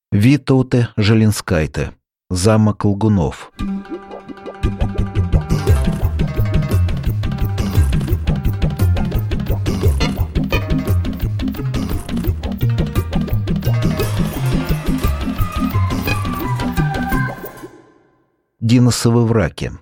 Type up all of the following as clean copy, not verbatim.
Витауте Желинскайте. Замок лгунов. Диносовы враки.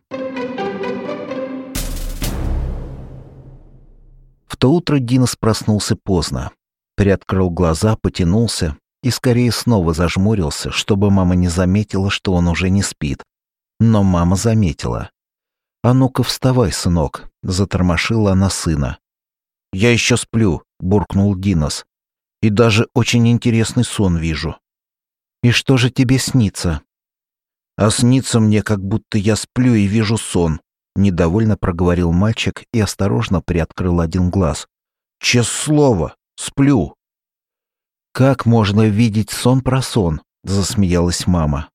В то утро Динос проснулся поздно. Приоткрыл глаза, потянулся и скорее снова зажмурился, чтобы мама не заметила, что он уже не спит. Но мама заметила. «А ну-ка вставай, сынок», — затормошила она сына. «Я еще сплю», — буркнул Динос. «И даже очень интересный сон вижу». «И что же тебе снится?» «А снится мне, как будто я сплю и вижу сон», — недовольно проговорил мальчик и осторожно приоткрыл один глаз. «Честное слово, сплю». «Как можно видеть сон про сон?» — засмеялась мама.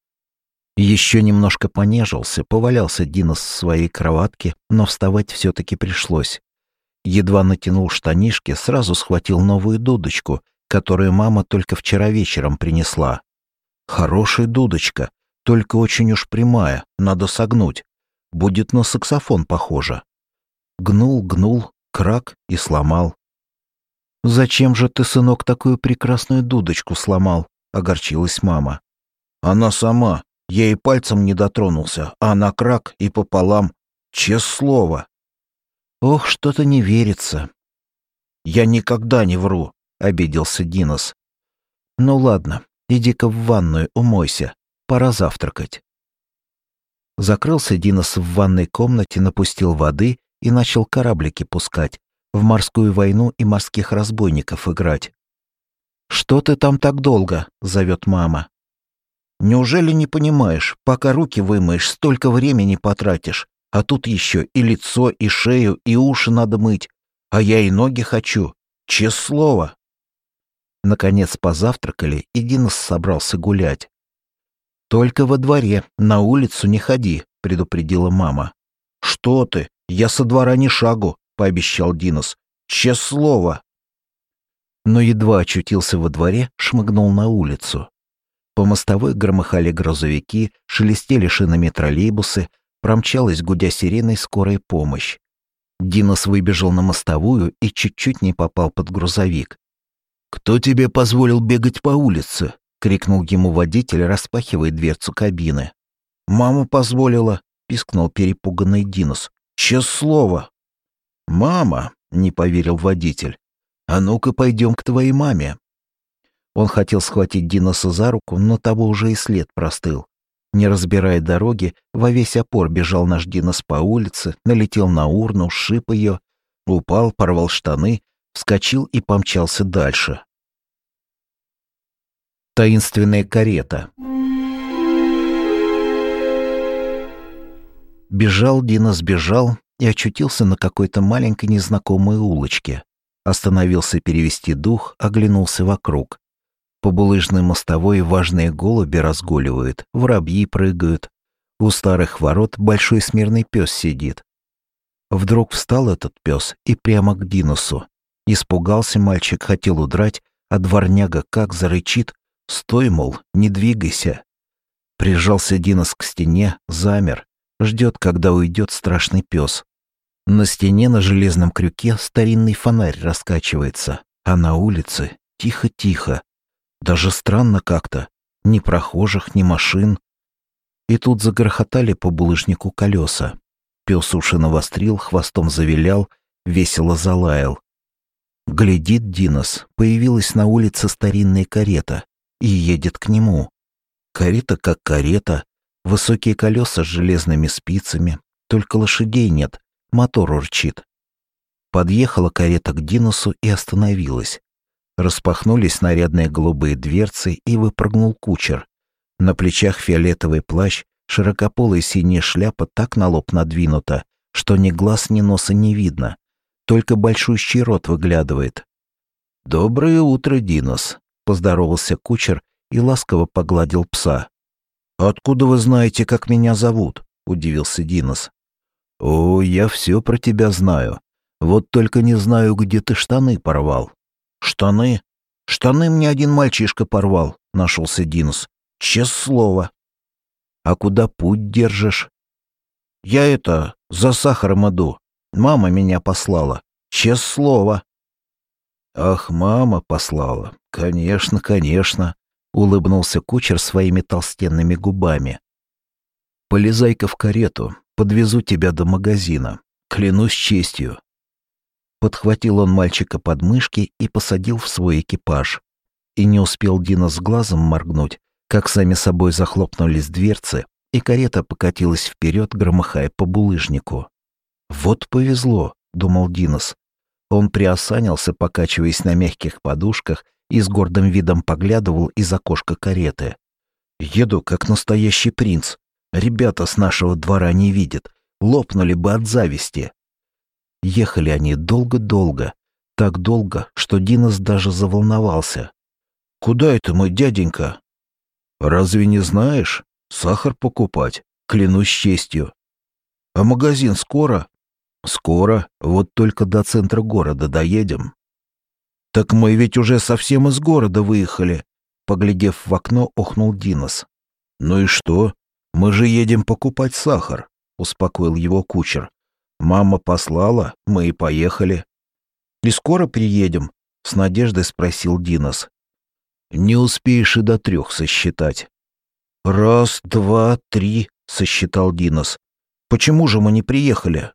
Еще немножко понежился, повалялся Динос в своей кроватке, но вставать все-таки пришлось. Едва натянул штанишки, сразу схватил новую дудочку, которую мама только вчера вечером принесла. Хорошая дудочка, только очень уж прямая, надо согнуть. Будет на саксофон похоже. Гнул, крак и сломал. «Зачем же ты, сынок, такую прекрасную дудочку сломал?» — огорчилась мама. «Она сама. Я и пальцем не дотронулся, а она крак и пополам. Честное слово». «Ох, что-то не верится». «Я никогда не вру», — обиделся Динос. «Ну ладно, иди-ка в ванную, умойся. Пора завтракать». Закрылся Динос в ванной комнате, напустил воды и начал кораблики пускать, в морскую войну и морских разбойников играть. «Что ты там так долго?» — зовет мама. «Неужели не понимаешь, пока руки вымоешь, столько времени потратишь, а тут еще и лицо, и шею, и уши надо мыть, а я и ноги хочу, честное слово». Наконец позавтракали, и Динос собрался гулять. «Только во дворе, на улицу не ходи», — предупредила мама. «Что ты? Я со двора ни шагу», — пообещал Динос. «Честное слово». Но едва очутился во дворе, шмыгнул на улицу. По мостовой громыхали грузовики, шелестели шинами троллейбусы, промчалась, гудя сиреной, скорая помощь. Динос выбежал на мостовую и чуть-чуть не попал под грузовик. «Кто тебе позволил бегать по улице?» — крикнул ему водитель, распахивая дверцу кабины. «Мама позволила», — пискнул перепуганный Динос. «Честное слово». «Мама», — не поверил водитель, — «а ну-ка пойдем к твоей маме». Он хотел схватить Диноса за руку, но того уже и след простыл. Не разбирая дороги, во весь опор бежал наш Динос по улице, налетел на урну, сшиб ее, упал, порвал штаны, вскочил и помчался дальше. Таинственная карета. Бежал Динос, бежал и очутился на какой-то маленькой незнакомой улочке. Остановился перевести дух, оглянулся вокруг. По булыжной мостовой важные голуби разгуливают, воробьи прыгают. У старых ворот большой смирный пес сидит. Вдруг встал этот пес и прямо к Диносу. Испугался мальчик, хотел удрать, а дворняга как зарычит: «Стой, мол, не двигайся». Прижался Динос к стене, замер, ждет, когда уйдет страшный пес. На стене на железном крюке старинный фонарь раскачивается, а на улице тихо-тихо. Даже странно как-то. Ни прохожих, ни машин. И тут загрохотали по булыжнику колеса. Пес уши навострил, хвостом завилял, весело залаял. Глядит Динос, появилась на улице старинная карета и едет к нему. Карета как карета, высокие колеса с железными спицами, только лошадей нет, мотор урчит. Подъехала карета к Диносу и остановилась. Распахнулись нарядные голубые дверцы, и выпрыгнул кучер. На плечах фиолетовый плащ, широкополая синяя шляпа так на лоб надвинута, что ни глаз, ни носа не видно. Только большущий рот выглядывает. «Доброе утро, Динос», — поздоровался кучер и ласково погладил пса. «Откуда вы знаете, как меня зовут?» — удивился Динос. «О, я все про тебя знаю. Вот только не знаю, где ты штаны порвал». «Штаны? Штаны мне один мальчишка порвал. нашелся Динус. «Честное слово». «А куда путь держишь?» «Я за сахаром иду. Мама меня послала. Честное слово». «Ах, мама послала. Конечно, конечно», — улыбнулся кучер своими толстенными губами. «Полезай-ка в карету, подвезу тебя до магазина. Клянусь честью». Подхватил он мальчика под мышки и посадил в свой экипаж. И не успел Динос глазом моргнуть, как сами собой захлопнулись дверцы, и карета покатилась вперед, громыхая по булыжнику. «Вот повезло», — думал Динос. Он приосанился, покачиваясь на мягких подушках, и с гордым видом поглядывал из окошка кареты. «Еду, как настоящий принц. Ребята с нашего двора не видят. Лопнули бы от зависти». Ехали они долго-долго, так долго, что Динос даже заволновался. «Куда это мы, дяденька?» «Разве не знаешь? Сахар покупать, клянусь честью». «А магазин скоро?» «Скоро, вот только до центра города доедем». «Так мы ведь уже совсем из города выехали», — поглядев в окно, охнул Динос. «Ну и что? Мы же едем покупать сахар», — успокоил его кучер. «Мама послала, мы и поехали». «И скоро приедем?» — с надеждой спросил Динос. «Не успеешь и до 3 сосчитать». «Раз, два, 3», — сосчитал Динос. «Почему же мы не приехали?»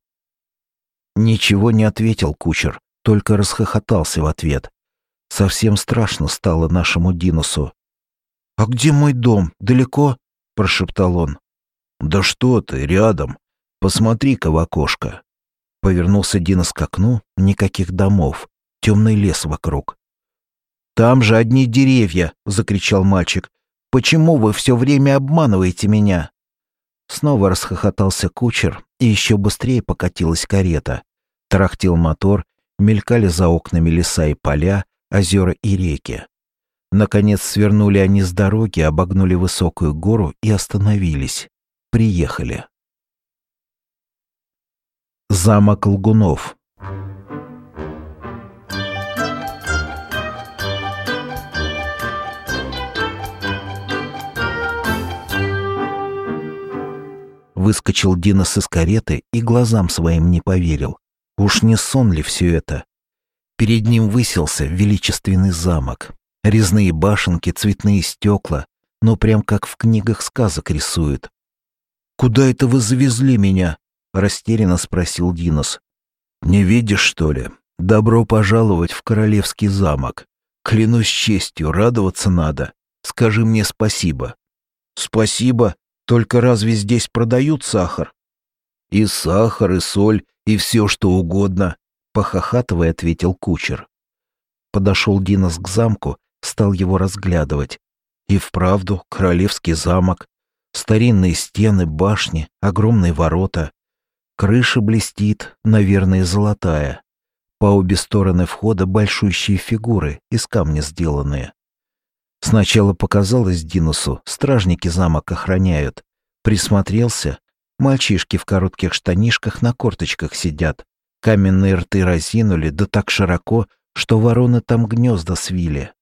Ничего не ответил кучер, только расхохотался в ответ. Совсем страшно стало нашему Диносу. «А где мой дом? Далеко?» — прошептал он. «Да что ты, рядом. Посмотри-ка в окошко». Повернулся Динос к окну, никаких домов, темный лес вокруг. «Там же одни деревья!» — закричал мальчик. «Почему вы все время обманываете меня?» Снова расхохотался кучер, и еще быстрее покатилась карета. Тарахтел мотор, мелькали за окнами леса и поля, озера и реки. Наконец свернули они с дороги, обогнули высокую гору и остановились. Приехали. Замок Лгунов. Выскочил Динос из кареты и глазам своим не поверил. Уж не сон ли все это? Перед ним высился величественный замок. Резные башенки, цветные стекла, но прям как в книгах сказок рисуют. «Куда это вы завезли меня?» — растерянно спросил Динос. «Не видишь, что ли? Добро пожаловать в королевский замок. Клянусь честью, радоваться надо. Скажи мне спасибо». «Спасибо? Только разве здесь продают сахар?» «И сахар, и соль, и все, что угодно», — похохатывая ответил кучер. Подошел Динос к замку, стал его разглядывать. И вправду королевский замок. Старинные стены, башни, огромные ворота. Крыша блестит, наверное, золотая. По обе стороны входа большущие фигуры, из камня сделанные. Сначала показалось Диносу, стражники замок охраняют. Присмотрелся, мальчишки в коротких штанишках на корточках сидят. Каменные рты разинули, да так широко, что вороны там гнезда свили.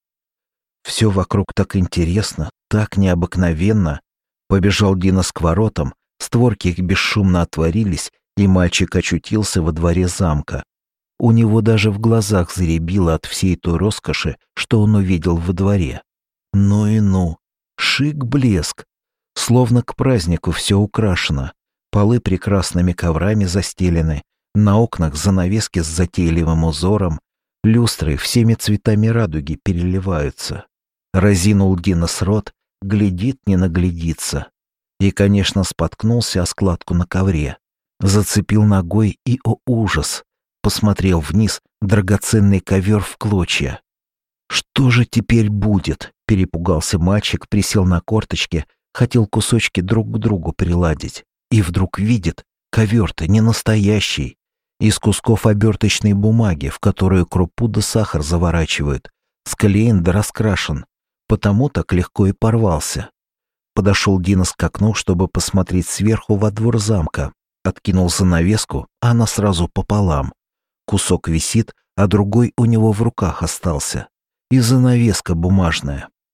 Все вокруг так интересно, так необыкновенно. Побежал Динос к воротам, створки их бесшумно отворились, и мальчик очутился во дворе замка. У него даже в глазах заребило от всей той роскоши, что он увидел во дворе. Ну и ну, шик-блеск. Словно к празднику все украшено. Полы прекрасными коврами застелены, на окнах занавески с затейливым узором, люстры всеми цветами радуги переливаются. Разинул Динос рот, глядит, не наглядится. И, конечно, споткнулся о складку на ковре. Зацепил ногой и, о ужас, посмотрел вниз, драгоценный ковер в клочья. «Что же теперь будет?» — перепугался мальчик, присел на корточки, хотел кусочки друг к другу приладить. И вдруг видит, ковер-то не настоящий. Из кусков оберточной бумаги, в которую крупу да сахар заворачивают, склеен да раскрашен. Потому так легко и порвался. Подошел Динос к окну, чтобы посмотреть сверху во двор замка. Откинул занавеску, а она сразу пополам. Кусок висит, а другой у него в руках остался. И занавеска бумажная.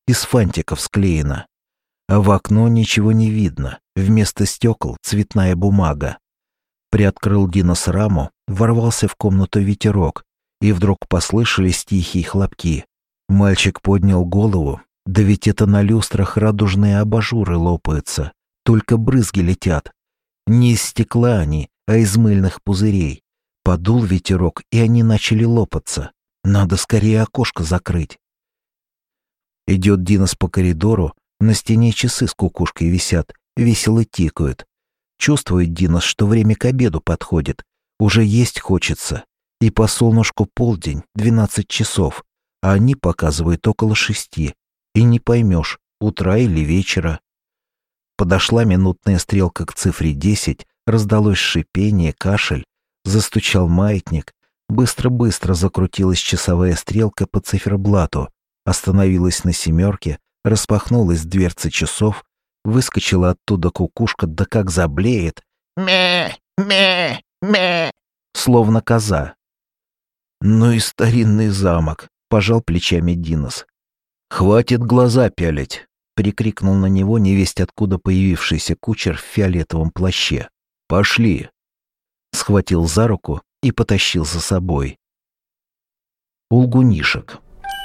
из фантиков склеена. А в окно ничего не видно, вместо стекол цветная бумага. Приоткрыл Динос раму, ворвался в комнату ветерок, и вдруг послышались тихие хлопки. Мальчик поднял голову, да ведь это на люстрах радужные абажуры лопаются, только брызги летят. Не из стекла они, а из мыльных пузырей. Подул ветерок, и они начали лопаться. Надо скорее окошко закрыть. Идет Динос по коридору, на стене часы с кукушкой висят, весело тикают. Чувствует Динос, что время к обеду подходит, уже есть хочется. И по солнышку полдень, 12 часов, а они показывают около 6. И не поймешь, утра или вечера. Подошла минутная стрелка к цифре 10, раздалось шипение, кашель, застучал маятник, быстро-быстро закрутилась часовая стрелка по циферблату, остановилась на 7, распахнулась дверца часов, выскочила оттуда кукушка, да как заблеет. Мя, мя, мя, словно коза. Ну и старинный замок, пожал плечами Динос. Хватит глаза пялить, прикрикнул на него невесть откуда появившийся кучер в фиолетовом плаще. Пошли. Схватил за руку и потащил за собой. Улгунишек.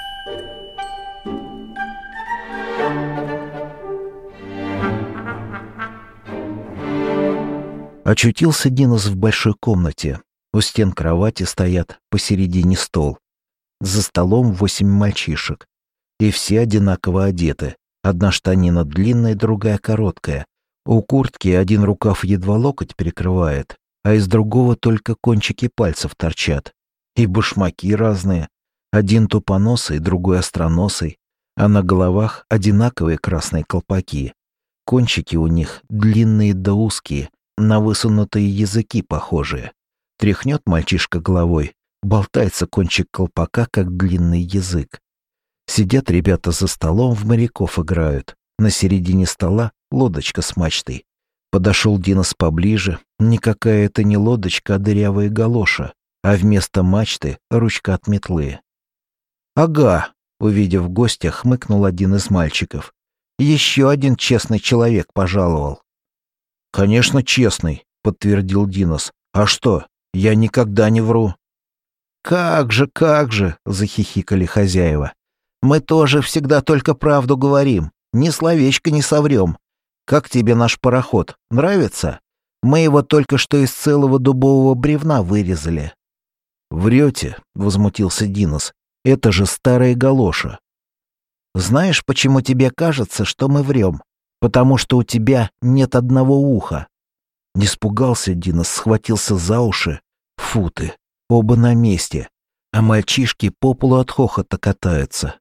Очутился Динос в большой комнате. У стен кровати стоят, посередине стол. За столом 8 мальчишек. И все одинаково одеты. Одна штанина длинная, другая короткая. У куртки один рукав едва локоть перекрывает, а из другого только кончики пальцев торчат. И башмаки разные. Один тупоносый, другой остроносый. А на головах одинаковые красные колпаки. Кончики у них длинные да узкие, на высунутые языки похожие. Тряхнет мальчишка головой, болтается кончик колпака, как длинный язык. Сидят ребята за столом, в моряков играют. На середине стола лодочка с мачтой. Подошел Динос поближе. Никакая это не лодочка, а дырявая галоша, а вместо мачты ручка от метлы. «Ага», — увидев гостя, хмыкнул один из мальчиков. «Еще один честный человек пожаловал». «Конечно, честный», — подтвердил Динос. «А что, я никогда не вру». Как же», — захихикали хозяева. «Мы тоже всегда только правду говорим, ни словечко не соврем. Как тебе наш пароход, нравится? Мы его только что из целого дубового бревна вырезали». «Врете», — возмутился Динос. «Это же старая галоша». «Знаешь, почему тебе кажется, что мы врем? Потому что у тебя нет одного уха». Не испугался Динос, схватился за уши. Фу ты, оба на месте. А мальчишки по полу от хохота катаются.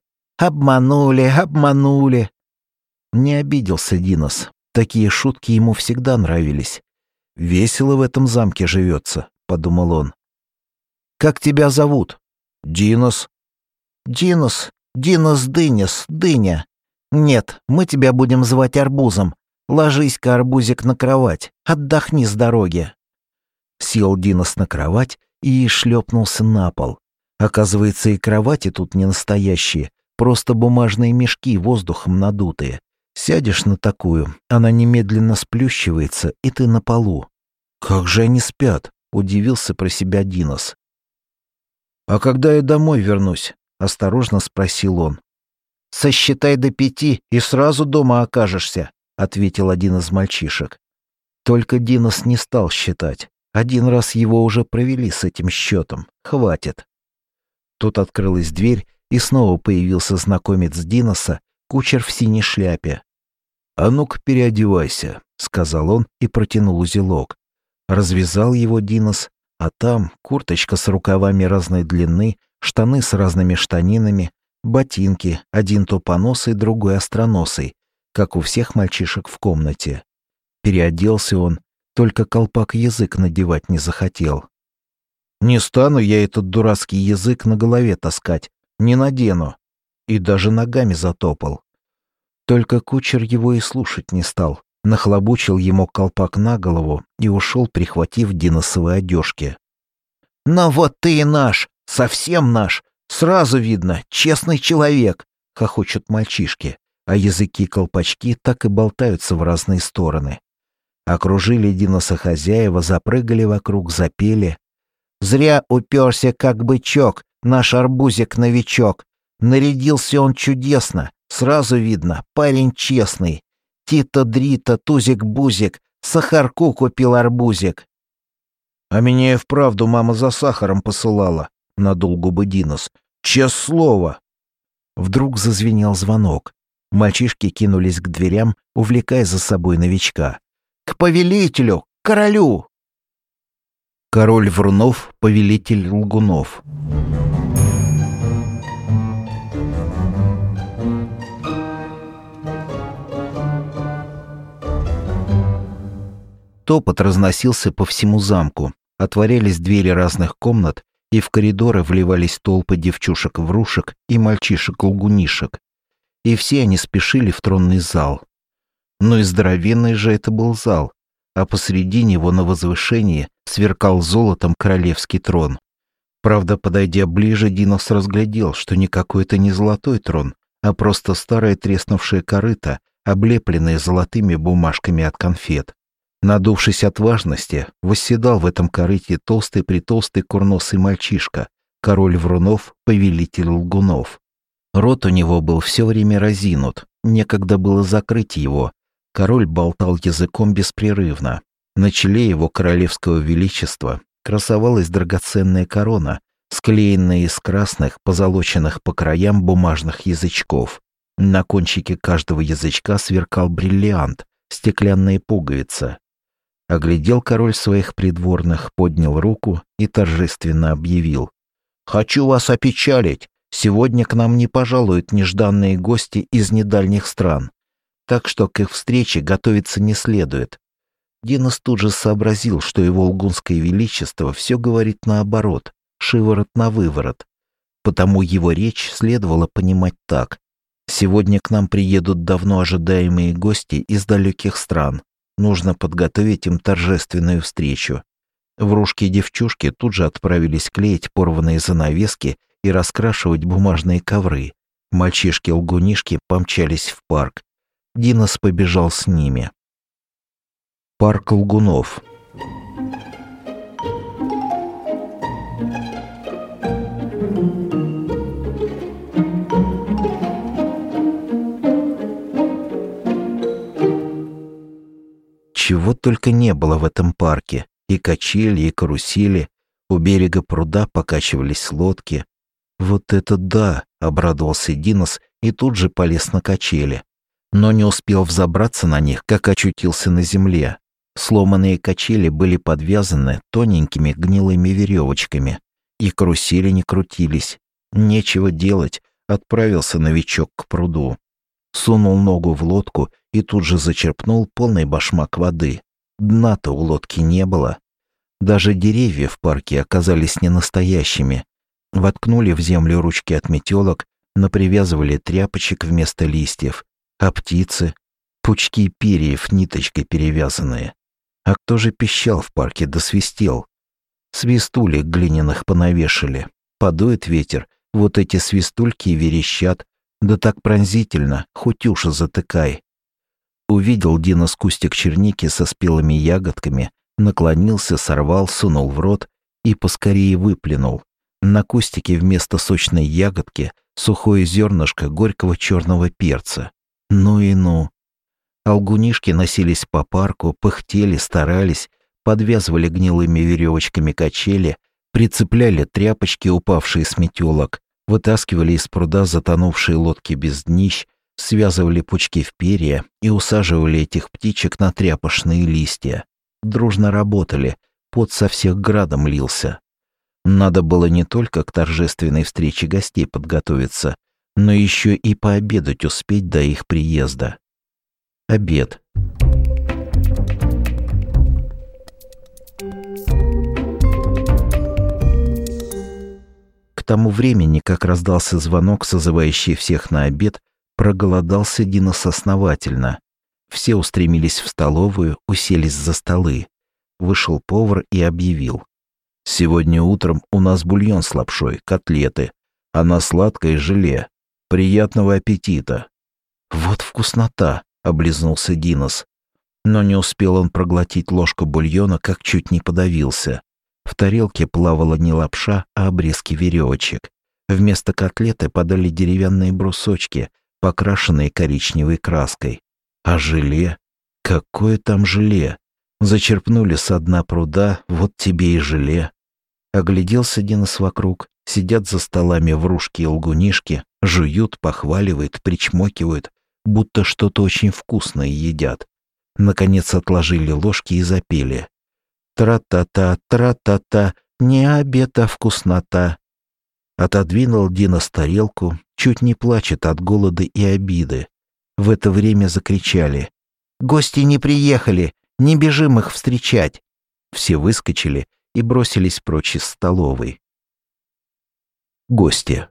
Обманули. Не обиделся Динос. Такие шутки ему всегда нравились. «Весело в этом замке живется», — подумал он. «Как тебя зовут?» «Динос». «Динос Дынес, Дыня. Нет, мы тебя будем звать Арбузом. Ложись-ка, арбузик, на кровать, отдохни с дороги». Сел Динос на кровать и шлепнулся на пол. Оказывается, и кровати тут не настоящие, просто бумажные мешки воздухом надутые. Сядешь на такую, она немедленно сплющивается, и ты на полу. «Как же они спят?» — удивился про себя Динос. «А когда я домой вернусь?» — осторожно спросил он. «Сосчитай до 5 и сразу дома окажешься», — ответил один из мальчишек. Только Динос не стал считать. Один раз его уже провели с этим счетом. Хватит. Тут открылась дверь, и снова появился знакомец Диноса, кучер в синей шляпе. «А ну-ка переодевайся», — сказал он и протянул узелок. Развязал его Динос, а там курточка с рукавами разной длины, штаны с разными штанинами, ботинки, один тупоносый, другой остроносый, как у всех мальчишек в комнате. Переоделся он, только колпак-язык надевать не захотел. «Не стану я этот дурацкий язык на голове таскать, не надену». И даже ногами затопал. Только кучер его и слушать не стал, нахлобучил ему колпак на голову и ушел, прихватив Диносовы одежки. «Ну вот ты и наш, совсем наш, сразу видно, честный человек», — хохочут мальчишки, а языки-колпачки так и болтаются в разные стороны. Окружили Диноса хозяева, запрыгали вокруг, запели. «Зря уперся, как бычок, наш арбузик-новичок. Нарядился он чудесно, сразу видно, парень честный. Тита-дрита, тузик-бузик, сахарку купил арбузик». «А меня и вправду мама за сахаром посылала», — надул губы Динос. «Честное слово». Вдруг зазвенел звонок. Мальчишки кинулись к дверям, увлекая за собой новичка. «К повелителю! К королю!» Король Врунов, повелитель лгунов. Топот разносился по всему замку. Отворялись двери разных комнат, и в коридоры вливались толпы девчушек-врушек и мальчишек-лгунишек. И все они спешили в тронный зал. Но и здоровенный же это был зал, а посреди него на возвышении сверкал золотом королевский трон. Правда, подойдя ближе, Динос разглядел, что никакой это не золотой трон, а просто старое треснувшее корыто, облепленное золотыми бумажками от конфет. Надувшись от важности, восседал в этом корыте толстый-притолстый курносый мальчишка, король Врунов, повелитель лгунов. Рот у него был все время разинут, некогда было закрыть его. Король болтал языком беспрерывно. На челе его королевского величества красовалась драгоценная корона, склеенная из красных, позолоченных по краям бумажных язычков. На кончике каждого язычка сверкал бриллиант, стеклянная пуговица. Оглядел король своих придворных, поднял руку и торжественно объявил: «Хочу вас опечалить. Сегодня к нам не пожалуют нежданные гости из недальних стран, так что к их встрече готовиться не следует». Динос тут же сообразил, что его лгунское величество все говорит наоборот, шиворот на выворот. Потому его речь следовало понимать так: «Сегодня к нам приедут давно ожидаемые гости из далеких стран. Нужно подготовить им торжественную встречу». Врушки и девчушки тут же отправились клеить порванные занавески и раскрашивать бумажные ковры. Мальчишки-лгунишки помчались в парк. Динос побежал с ними. Парк лгунов. Чего только не было в этом парке. И качели, и карусели. У берега пруда покачивались лодки. «Вот это да!» — обрадовался Динос и тут же полез на качели. Но не успел взобраться на них, как очутился на земле. Сломанные качели были подвязаны тоненькими гнилыми веревочками. И карусели не крутились. Нечего делать, отправился новичок к пруду. Сунул ногу в лодку и тут же зачерпнул полный башмак воды. Дна-то у лодки не было. Даже деревья в парке оказались не настоящими. Воткнули в землю ручки от метелок, напривязывали тряпочек вместо листьев. А птицы? Пучки перьев ниточкой перевязанные. А кто же пищал в парке да свистел? Свистулек глиняных понавешали. Подует ветер, вот эти свистульки и верещат. Да так пронзительно, хоть уши затыкай. Увидел Динос кустик черники со спелыми ягодками, наклонился, сорвал, сунул в рот и поскорее выплюнул. На кустике вместо сочной ягодки сухое зернышко горького черного перца. Ну и ну. Алгунишки носились по парку, пыхтели, старались, подвязывали гнилыми веревочками качели, прицепляли тряпочки, упавшие с метелок, вытаскивали из пруда затонувшие лодки без днищ, связывали пучки в перья и усаживали этих птичек на тряпочные листья. Дружно работали, пот со всех градом лился. Надо было не только к торжественной встрече гостей подготовиться, но еще и пообедать успеть до их приезда. Обед. К тому времени, как раздался звонок, созывающий всех на обед, проголодался Динос основательно. Все устремились в столовую, уселись за столы. Вышел повар и объявил: «Сегодня утром у нас бульон с лапшой, котлеты, а на сладкое желе. Приятного аппетита!» «Вот вкуснота!» — облизнулся Динос. Но не успел он проглотить ложку бульона, как чуть не подавился. В тарелке плавала не лапша, а обрезки веревочек. Вместо котлеты подали деревянные брусочки, покрашенные коричневой краской. А желе? Какое там желе? Зачерпнули со дна пруда, вот тебе и желе. Огляделся Динос вокруг. Сидят за столами врушки и лгунишки, жуют, похваливают, причмокивают, будто что-то очень вкусное едят. Наконец отложили ложки и запели. «Тра-та-та, тра-та-та, не обед, а вкуснота». Отодвинул Динос тарелку, чуть не плачет от голода и обиды. В это время закричали: «Гости не приехали, не бежим их встречать!» Все выскочили и бросились прочь из столовой. Гости.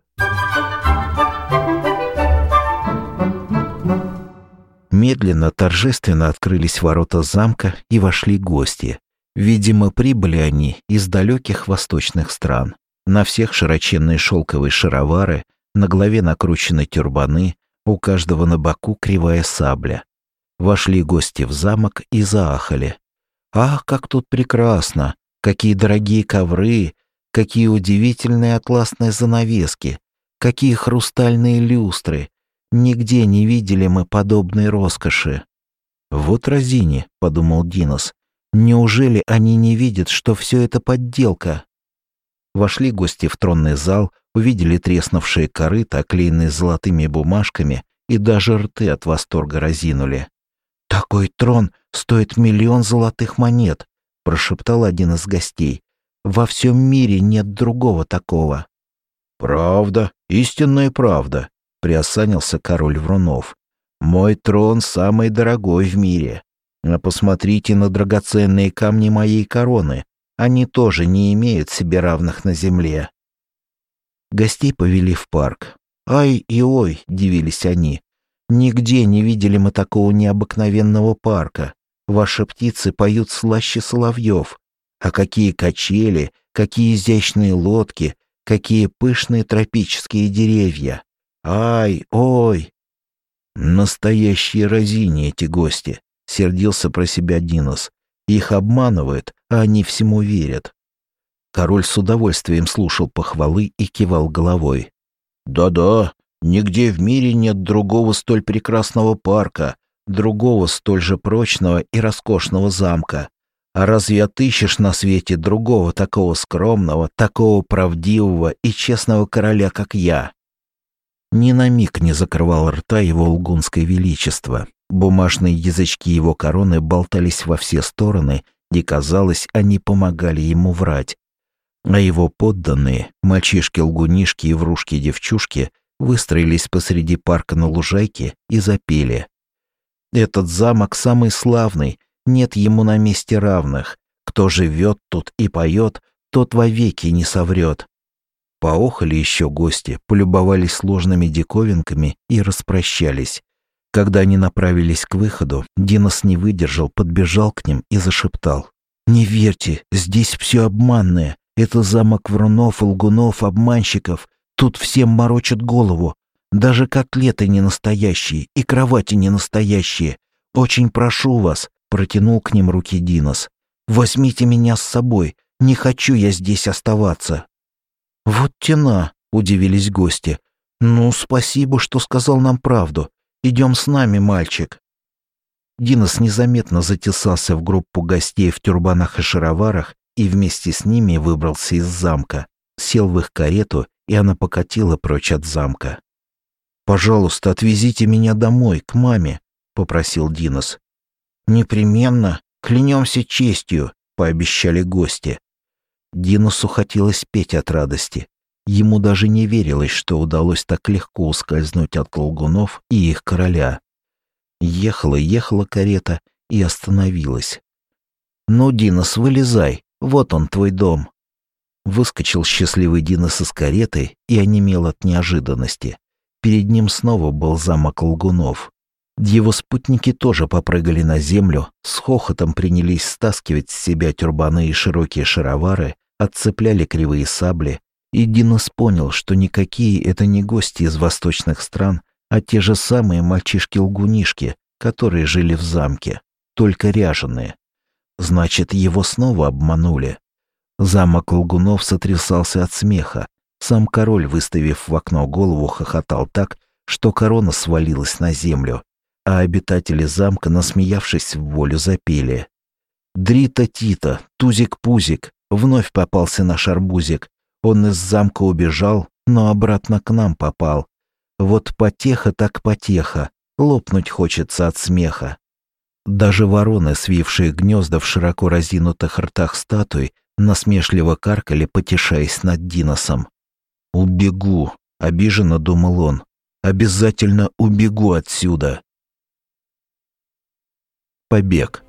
Медленно, торжественно открылись ворота замка и вошли гости. Видимо, прибыли они из далеких восточных стран. На всех широченные шелковые шаровары, на голове накручены тюрбаны, у каждого на боку кривая сабля. Вошли гости в замок и заахали. «Ах, как тут прекрасно! Какие дорогие ковры! Какие удивительные атласные занавески! Какие хрустальные люстры! Нигде не видели мы подобной роскоши!» «Вот разини», — подумал Динос, — «неужели они не видят, что все это подделка?» Вошли гости в тронный зал, увидели треснувшие корыта, оклеенные золотыми бумажками, и даже рты от восторга разинули. «Такой трон стоит 1 000 000 золотых монет», — прошептал один из гостей. «Во всем мире нет другого такого». «Правда, истинная правда», — приосанился король Врунов. «Мой трон самый дорогой в мире. А посмотрите на драгоценные камни моей короны. Они тоже не имеют себе равных на земле». Гостей повели в парк. «Ай и ой», — дивились они, — «нигде не видели мы такого необыкновенного парка. Ваши птицы поют слаще соловьев. А какие качели, какие изящные лодки, какие пышные тропические деревья. Ай, ой!» «Настоящие разини эти гости», — сердился про себя Динос. «Их обманывают, а они всему верят». Король с удовольствием слушал похвалы и кивал головой. «Да-да, нигде в мире нет другого столь прекрасного парка, другого столь же прочного и роскошного замка. А разве отыщешь на свете другого такого скромного, такого правдивого и честного короля, как я?» Ни на миг не закрывал рта его лгунское величество. Бумажные язычки его короны болтались во все стороны, и, казалось, они помогали ему врать. А его подданные, мальчишки-лгунишки и врушки-девчушки, выстроились посреди парка на лужайке и запели. «Этот замок самый славный, нет ему на месте равных. Кто живет тут и поет, тот вовеки не соврет». Поохали еще гости, полюбовались сложными диковинками и распрощались. Когда они направились к выходу, Динос не выдержал, подбежал к ним и зашептал: «Не верьте, здесь все обманное. Это замок врунов, лгунов, обманщиков. Тут всем морочат голову. Даже котлеты не настоящие и кровати не настоящие. Очень прошу вас», — протянул к ним руки Динос, — «возьмите меня с собой. Не хочу я здесь оставаться». «Вот тена», — удивились гости. «Ну, спасибо, что сказал нам правду. Идем с нами, мальчик». Динос незаметно затесался в группу гостей в тюрбанах и шароварах и вместе с ними выбрался из замка, сел в их карету, и она покатила прочь от замка. «Пожалуйста, отвезите меня домой, к маме», — попросил Динос. «Непременно, клянемся честью», — пообещали гости. Диносу хотелось петь от радости. Ему даже не верилось, что удалось так легко ускользнуть от лгунов и их короля. Ехала карета и остановилась. «Ну, Динос, вылезай, вот он, твой дом». Выскочил счастливый Динос из кареты и онемел от неожиданности. Перед ним снова был замок лгунов. Его спутники тоже попрыгали на землю, с хохотом принялись стаскивать с себя тюрбаны и широкие шаровары, отцепляли кривые сабли И Динос понял, что никакие это не гости из восточных стран, а те же самые мальчишки-лгунишки, которые жили в замке, только ряженые. Значит, его снова обманули. Замок лгунов сотрясался от смеха. Сам король, выставив в окно голову, хохотал так, что корона свалилась на землю, а обитатели замка, насмеявшись в волю, запели. «Дрита-тита, тузик-пузик, вновь попался наш арбузик. Он из замка убежал, но обратно к нам попал. Вот потеха так потеха, лопнуть хочется от смеха». Даже вороны, свившие гнезда в широко разинутых ртах статуй, насмешливо каркали, потешаясь над Диносом. «Убегу», — обиженно думал он. «Обязательно убегу отсюда». Побег.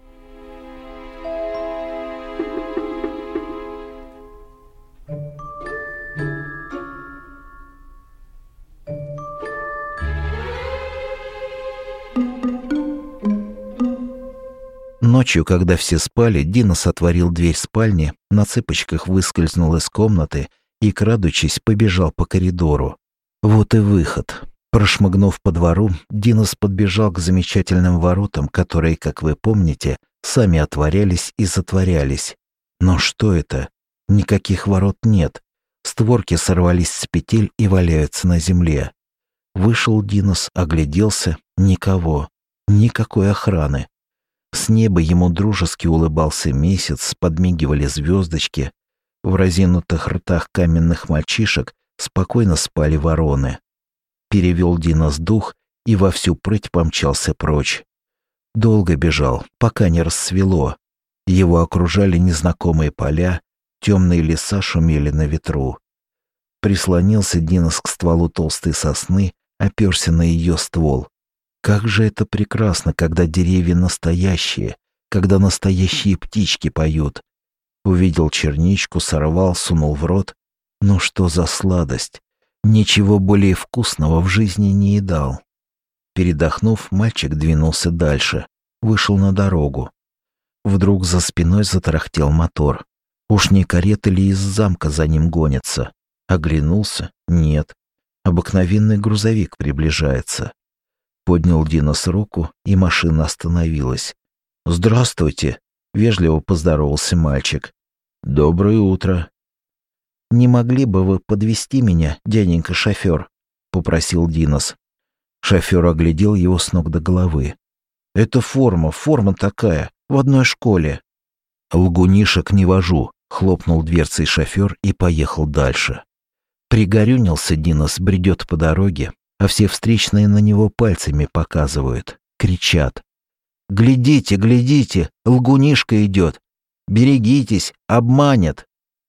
Ночью, когда все спали, Динос отворил дверь спальни, на цыпочках выскользнул из комнаты и, крадучись, побежал по коридору. Вот и выход. Прошмыгнув по двору, Динос подбежал к замечательным воротам, которые, как вы помните, сами отворялись и затворялись. Но что это? Никаких ворот нет. Створки сорвались с петель и валяются на земле. Вышел Динос, огляделся. Никого. Никакой охраны. С неба ему дружески улыбался месяц, подмигивали звездочки. В разинутых ртах каменных мальчишек спокойно спали вороны. Перевел Динос дух и во всю прыть помчался прочь. Долго бежал, пока не рассвело. Его окружали незнакомые поля, темные леса шумели на ветру. Прислонился Динос к стволу толстой сосны, оперся на ее ствол. Как же это прекрасно, когда деревья настоящие, когда настоящие птички поют. Увидел черничку, сорвал, сунул в рот. Ну что за сладость? Ничего более вкусного в жизни не едал. Передохнув, мальчик двинулся дальше, вышел на дорогу. Вдруг за спиной затарахтел мотор. Уж не карета ли из замка за ним гонится? Оглянулся? Нет. Обыкновенный грузовик приближается. Поднял Динос руку, и машина остановилась. «Здравствуйте!» — вежливо поздоровался мальчик. «Доброе утро!» «Не могли бы вы подвезти меня, дяденька шофер?» — попросил Динос. Шофер оглядел его с ног до головы. «Это форма такая, в одной школе». «Лгунишек не вожу», — хлопнул дверцей шофер и поехал дальше. Пригорюнился Динос, бредет по дороге, а все встречные на него пальцами показывают, кричат. «Глядите, глядите, лгунишка идет! Берегитесь, обманет!»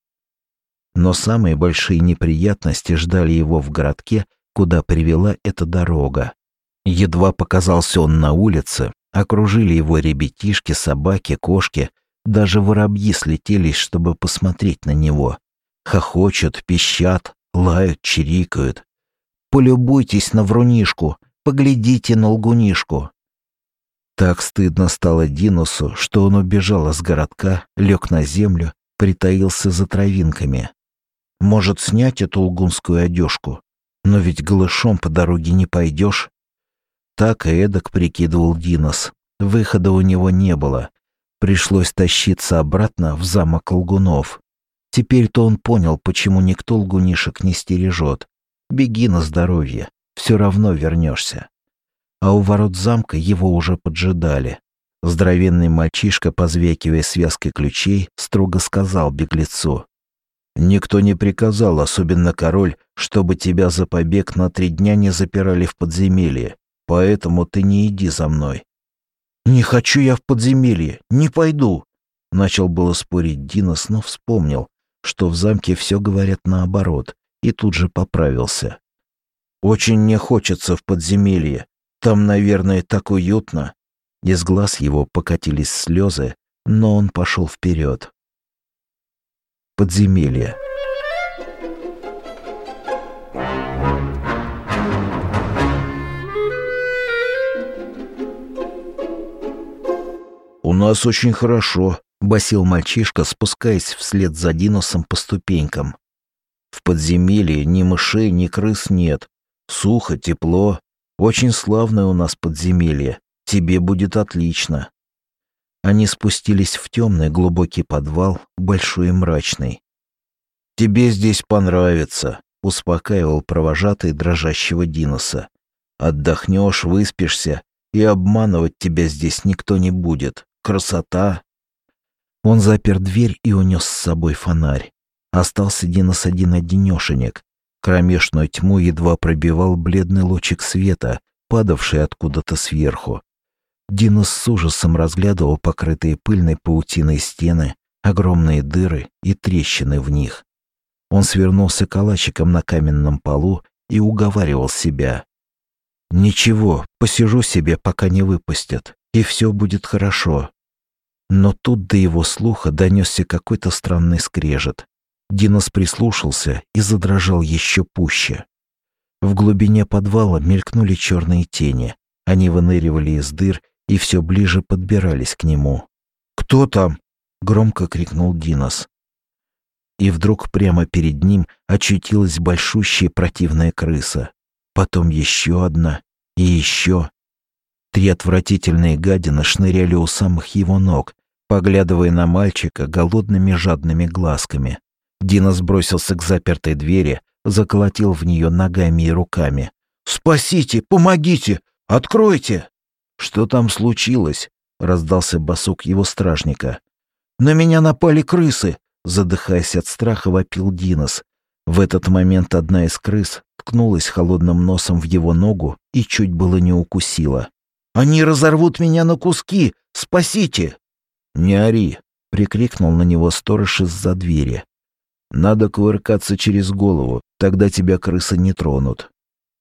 Но самые большие неприятности ждали его в городке, куда привела эта дорога. Едва показался он на улице, окружили его ребятишки, собаки, кошки, даже воробьи слетелись, чтобы посмотреть на него. Хохочут, пищат, лают, чирикают. «Полюбуйтесь на врунишку, поглядите на лгунишку». Так стыдно стало Диносу, что он убежал из городка, лег на землю, притаился за травинками. Может, снять эту лгунскую одежку? Но ведь голышом по дороге не пойдешь. Так и эдак прикидывал Динос. Выхода у него не было. Пришлось тащиться обратно в замок лгунов. Теперь-то он понял, почему никто лгунишек не стережет. Беги на здоровье, все равно вернешься. А у ворот замка его уже поджидали. Здоровенный мальчишка, позвякивая связкой ключей, строго сказал беглецу: «Никто не приказал, особенно король, чтобы тебя за побег на 3 дня не запирали в подземелье, поэтому ты не иди за мной». «Не хочу я в подземелье, не пойду», — начал было спорить Динос, но вспомнил, что в замке все говорят наоборот, и тут же поправился. «Очень мне хочется в подземелье. Там, наверное, так уютно». Из глаз его покатились слезы, но он пошел вперед. Подземелье. «У нас очень хорошо», — басил мальчишка, спускаясь вслед за Диносом по ступенькам. В подземелье ни мышей, ни крыс нет. Сухо, тепло. Очень славное у нас подземелье. Тебе будет отлично». Они спустились в темный глубокий подвал, большой и мрачный. «Тебе здесь понравится», — успокаивал провожатый дрожащего Диноса. «Отдохнешь, выспишься, и обманывать тебя здесь никто не будет. Красота!» Он запер дверь и унес с собой фонарь. Остался Динос один-одинешенек. Кромешную тьму едва пробивал бледный лучик света, падавший откуда-то сверху. Динос с ужасом разглядывал покрытые пыльной паутиной стены, огромные дыры и трещины в них. Он свернулся калачиком на каменном полу и уговаривал себя. «Ничего, посижу себе, пока не выпустят, и все будет хорошо». Но тут до его слуха донесся какой-то странный скрежет. Динос прислушался и задрожал еще пуще. В глубине подвала мелькнули черные тени. Они выныривали из дыр и все ближе подбирались к нему. «Кто там?» — громко крикнул Динос. И вдруг прямо перед ним очутилась большущая противная крыса. Потом еще одна и еще. 3 отвратительные гадины шныряли у самых его ног, поглядывая на мальчика голодными жадными глазками. Динос бросился к запертой двери, заколотил в нее ногами и руками. «Спасите! Помогите! Откройте!» «Что там случилось?» — раздался босок его стражника. «На меня напали крысы!» — задыхаясь от страха, вопил Динос. В этот момент одна из крыс ткнулась холодным носом в его ногу и чуть было не укусила. «Они разорвут меня на куски! Спасите!» «Не ори!» — прикрикнул на него сторож из-за двери. «Надо кувыркаться через голову, тогда тебя крысы не тронут».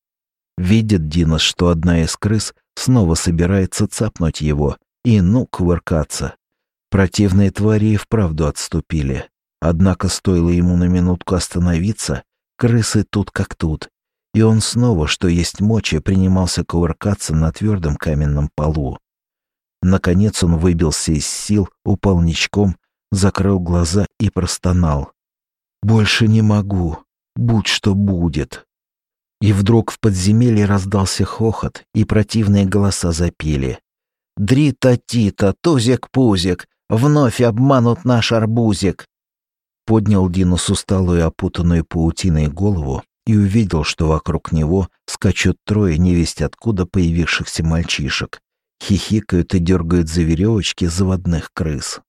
Видит Динос, что одна из крыс снова собирается цапнуть его, и кувыркаться. Противные твари и вправду отступили. Однако стоило ему на минутку остановиться, крысы тут как тут, и он снова, что есть мочи, принимался кувыркаться на твердом каменном полу. Наконец он выбился из сил, упал ничком, закрыл глаза и простонал. «Больше не могу. Будь что будет». И вдруг в подземелье раздался хохот, и противные голоса запели. «Дри-та-ти-та, тузик-пузик, вновь обманут наш арбузик». Поднял Динос усталую опутанную паутиной голову и увидел, что вокруг него скачут 3 невесть откуда появившихся мальчишек. Хихикают и дергают за веревочки заводных крыс.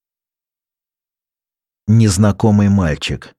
Незнакомый мальчик.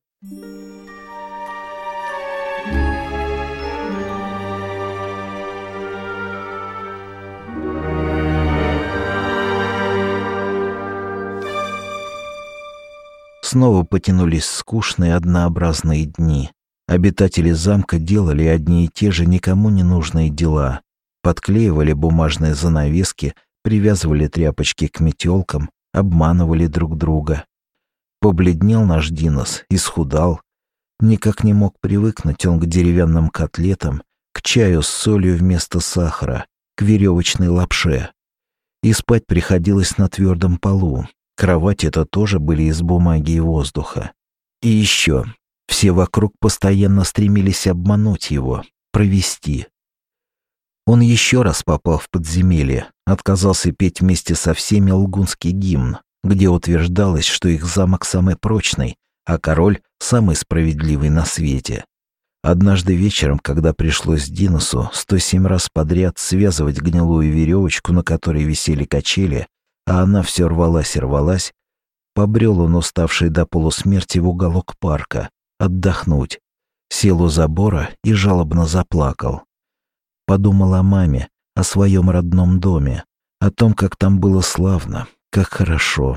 Снова потянулись скучные однообразные дни. Обитатели замка делали одни и те же никому не нужные дела. Подклеивали бумажные занавески, привязывали тряпочки к метелкам, обманывали друг друга. Побледнел наш Динос, исхудал. Никак не мог привыкнуть он к деревянным котлетам, к чаю с солью вместо сахара, к веревочной лапше. И спать приходилось на твердом полу. Кровати-то тоже были из бумаги и воздуха. И еще, все вокруг постоянно стремились обмануть его, провести. Он еще раз попал в подземелье, отказался петь вместе со всеми лгунский гимн, где утверждалось, что их замок самый прочный, а король самый справедливый на свете. Однажды вечером, когда пришлось Диносу 107 раз подряд связывать гнилую веревочку, на которой висели качели, а она все рвалась и рвалась, побрел он, уставший до полусмерти, в уголок парка, отдохнуть, сел у забора и жалобно заплакал. Подумал о маме, о своем родном доме, о том, как там было славно, как хорошо.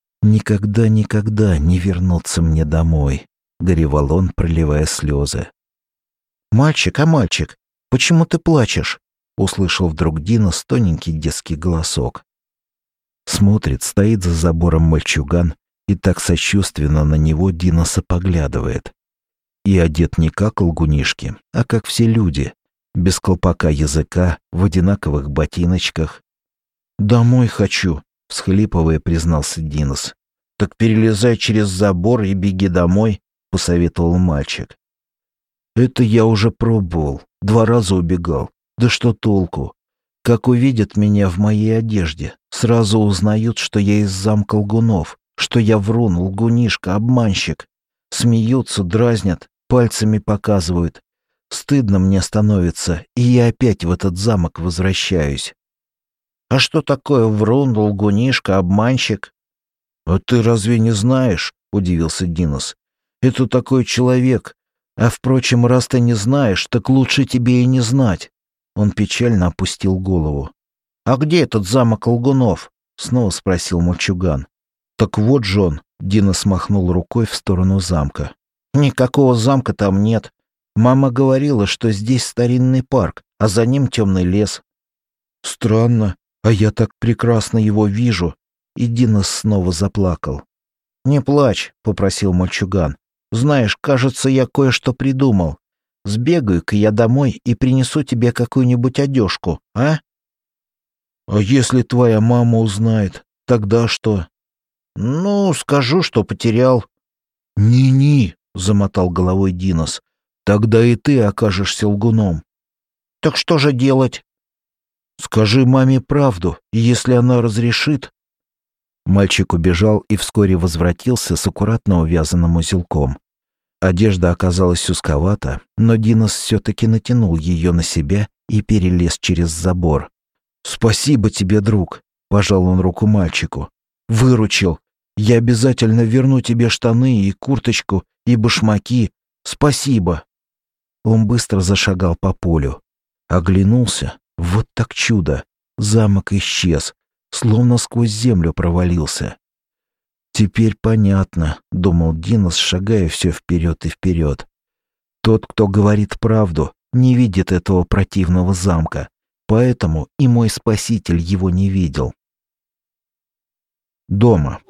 «Никогда не вернуться мне домой», — горевал он, проливая слезы. «Мальчик, почему ты плачешь?» — услышал вдруг Динос тоненький детский голосок. Смотрит, стоит за забором мальчуган, и так сочувственно на него Диноса поглядывает. И одет не как лгунишки, а как все люди, без колпака языка, в одинаковых ботиночках. «Домой хочу», — всхлипывая, признался Динос. «Так перелезай через забор и беги домой», — посоветовал мальчик. Это я уже пробовал. 2 раза убегал. Да что толку? Как увидят меня в моей одежде, сразу узнают, что я из замка лгунов, что я врун, лгунишка, обманщик. Смеются, дразнят, пальцами показывают. Стыдно мне становится, и я опять в этот замок возвращаюсь. А что такое врун, лгунишка, обманщик? А ты разве не знаешь? Удивился Динос. Это такой человек. А впрочем, раз ты не знаешь, так лучше тебе и не знать. Он печально опустил голову. А где этот замок лгунов? Снова спросил мальчуган. Так вот же он. Динос махнул рукой в сторону замка. Никакого замка там нет. Мама говорила, что здесь старинный парк, а за ним темный лес. Странно, а я так прекрасно его вижу. И Динос снова заплакал. «Не плачь», — попросил мальчуган. «Знаешь, кажется, я кое-что придумал. Сбегаю-ка я домой и принесу тебе какую-нибудь одежку, а?» «А если твоя мама узнает, тогда что?» «Ну, скажу, что потерял». «Ни-ни», — замотал головой Динос. «Тогда и ты окажешься лгуном». «Так что же делать?» «Скажи маме правду, и если она разрешит...» Мальчик убежал и вскоре возвратился с аккуратно увязанным узелком. Одежда оказалась узковата, но Динос все-таки натянул ее на себя и перелез через забор. «Спасибо тебе, друг», — пожал он руку мальчику. «Выручил. Я обязательно верну тебе штаны и курточку, и башмаки. Спасибо». Он быстро зашагал по полю. Оглянулся. Вот так чудо. Замок исчез, словно сквозь землю провалился. «Теперь понятно», — думал Динос, шагая все вперед и вперед. «Тот, кто говорит правду, не видит этого противного замка, поэтому и мой спаситель его не видел». Дома.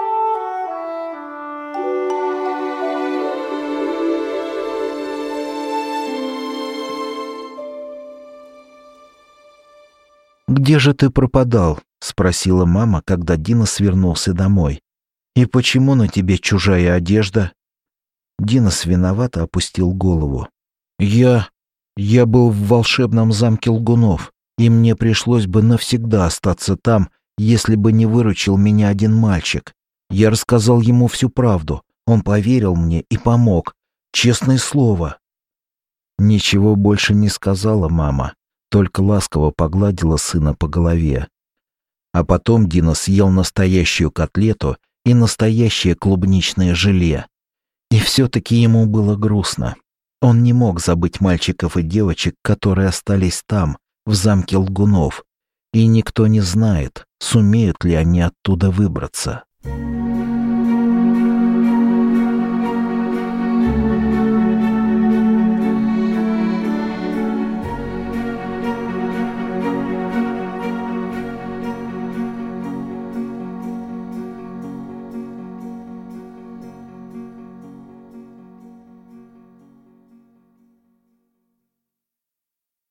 «Где же ты пропадал?» — спросила мама, когда Динос вернулся домой. «И почему на тебе чужая одежда?» Динос виновато опустил голову. Я был в волшебном замке лгунов, и мне пришлось бы навсегда остаться там, если бы не выручил меня один мальчик. Я рассказал ему всю правду, он поверил мне и помог. Честное слово». Ничего больше не сказала мама, только ласково погладила сына по голове. А потом Динос съел настоящую котлету и настоящее клубничное желе. И все-таки ему было грустно. Он не мог забыть мальчиков и девочек, которые остались там, в замке лгунов. И никто не знает, сумеют ли они оттуда выбраться.